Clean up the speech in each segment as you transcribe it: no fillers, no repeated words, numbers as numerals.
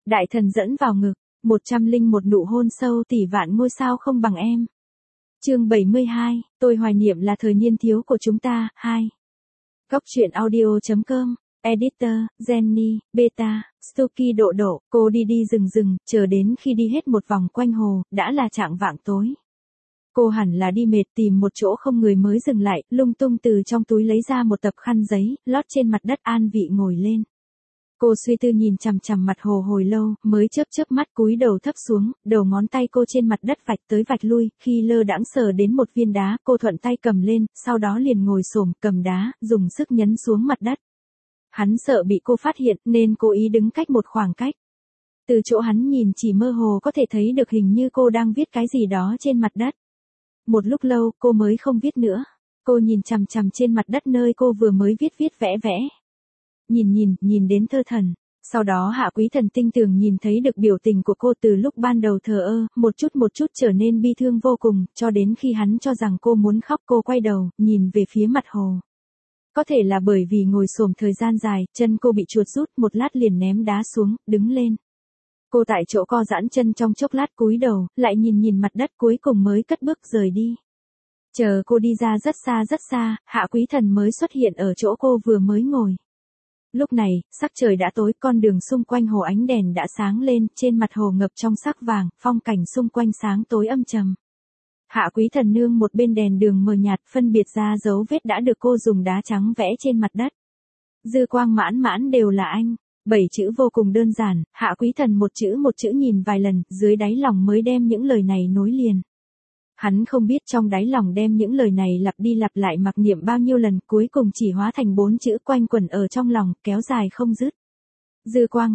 Đại thần dẫn vào ngực, 101 nụ hôn sâu tỷ vạn ngôi sao không bằng em. Chương 72, tôi hoài niệm là thời niên thiếu của chúng ta, 2. Góc truyện audio.com, Editor, Jenny, Beta, Stucky Độ Độ, cô đi rừng, chờ đến khi đi hết một vòng quanh hồ, đã là chạng vạng tối. Cô hẳn là đi mệt tìm một chỗ không người mới dừng lại, lung tung từ trong túi lấy ra một tập khăn giấy, lót trên mặt đất an vị ngồi lên. Cô suy tư nhìn chằm chằm mặt hồ hồi lâu, mới chớp mắt cúi đầu thấp xuống, đầu ngón tay cô trên mặt đất vạch tới vạch lui, khi lơ đãng sờ đến một viên đá, cô thuận tay cầm lên, sau đó liền ngồi xổm, cầm đá, dùng sức nhấn xuống mặt đất. Hắn sợ bị cô phát hiện, nên cố ý đứng cách một khoảng cách. Từ chỗ hắn nhìn chỉ mơ hồ có thể thấy được hình như cô đang viết cái gì đó trên mặt đất. Một lúc lâu, cô mới không viết nữa. Cô nhìn chằm chằm trên mặt đất nơi cô vừa mới viết vẽ. Nhìn đến thơ thần. Sau đó Hạ Quý Thần tinh tường nhìn thấy được biểu tình của cô từ lúc ban đầu thờ ơ, một chút trở nên bi thương vô cùng, cho đến khi hắn cho rằng cô muốn khóc cô quay đầu, nhìn về phía mặt hồ. Có thể là bởi vì ngồi xổm thời gian dài, chân cô bị chuột rút, một lát liền ném đá xuống, đứng lên. Cô tại chỗ co giãn chân trong chốc lát cúi đầu, lại nhìn mặt đất cuối cùng mới cất bước rời đi. Chờ cô đi ra rất xa, Hạ Quý Thần mới xuất hiện ở chỗ cô vừa mới ngồi. Lúc này, sắc trời đã tối, con đường xung quanh hồ ánh đèn đã sáng lên, trên mặt hồ ngập trong sắc vàng, phong cảnh xung quanh sáng tối âm trầm. Hạ Quý Thần nương một bên đèn đường mờ nhạt, phân biệt ra dấu vết đã được cô dùng đá trắng vẽ trên mặt đất. Dư quang mãn đều là anh. 7 chữ vô cùng đơn giản, Hạ Quý Thần một chữ nhìn vài lần, dưới đáy lòng mới đem những lời này nối liền. Hắn không biết trong đáy lòng đem những lời này lặp đi lặp lại mặc niệm bao nhiêu lần, cuối cùng chỉ hóa thành 4 chữ quanh quẩn ở trong lòng, kéo dài không dứt. Dư quang,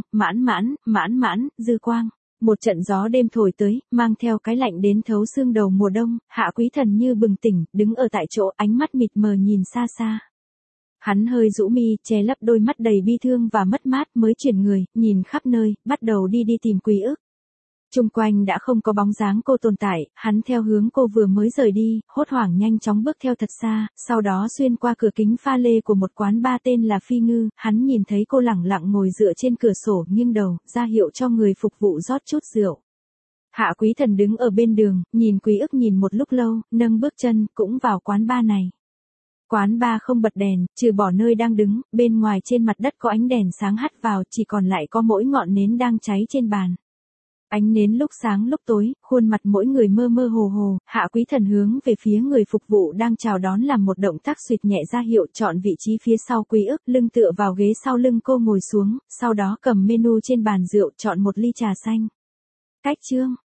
mãn, dư quang. Một trận gió đêm thổi tới, mang theo cái lạnh đến thấu xương đầu mùa đông, Hạ Quý Thần như bừng tỉnh, đứng ở tại chỗ, ánh mắt mịt mờ nhìn xa. Hắn hơi rũ mi, che lấp đôi mắt đầy bi thương và mất mát, mới chuyển người, nhìn khắp nơi, bắt đầu đi tìm Quý Ức. Chung quanh đã không có bóng dáng cô tồn tại, hắn theo hướng cô vừa mới rời đi, hốt hoảng nhanh chóng bước theo thật xa, sau đó xuyên qua cửa kính pha lê của một quán bar tên là Phi Ngư, hắn nhìn thấy cô lẳng lặng ngồi dựa trên cửa sổ, nghiêng đầu, ra hiệu cho người phục vụ rót chút rượu. Hạ Quý Thần đứng ở bên đường, nhìn Quý Ức nhìn một lúc lâu, nâng bước chân, cũng vào quán bar này. Quán bar không bật đèn, trừ bỏ nơi đang đứng, bên ngoài trên mặt đất có ánh đèn sáng hắt vào, chỉ còn lại có mỗi ngọn nến đang cháy trên bàn. Ánh nến lúc sáng lúc tối, khuôn mặt mỗi người mơ hồ, Hạ Quý Thần hướng về phía người phục vụ đang chào đón làm một động tác xuỵt nhẹ ra hiệu chọn vị trí phía sau Quý Ức, lưng tựa vào ghế sau lưng cô ngồi xuống, sau đó cầm menu trên bàn rượu chọn một ly trà xanh. Cách chương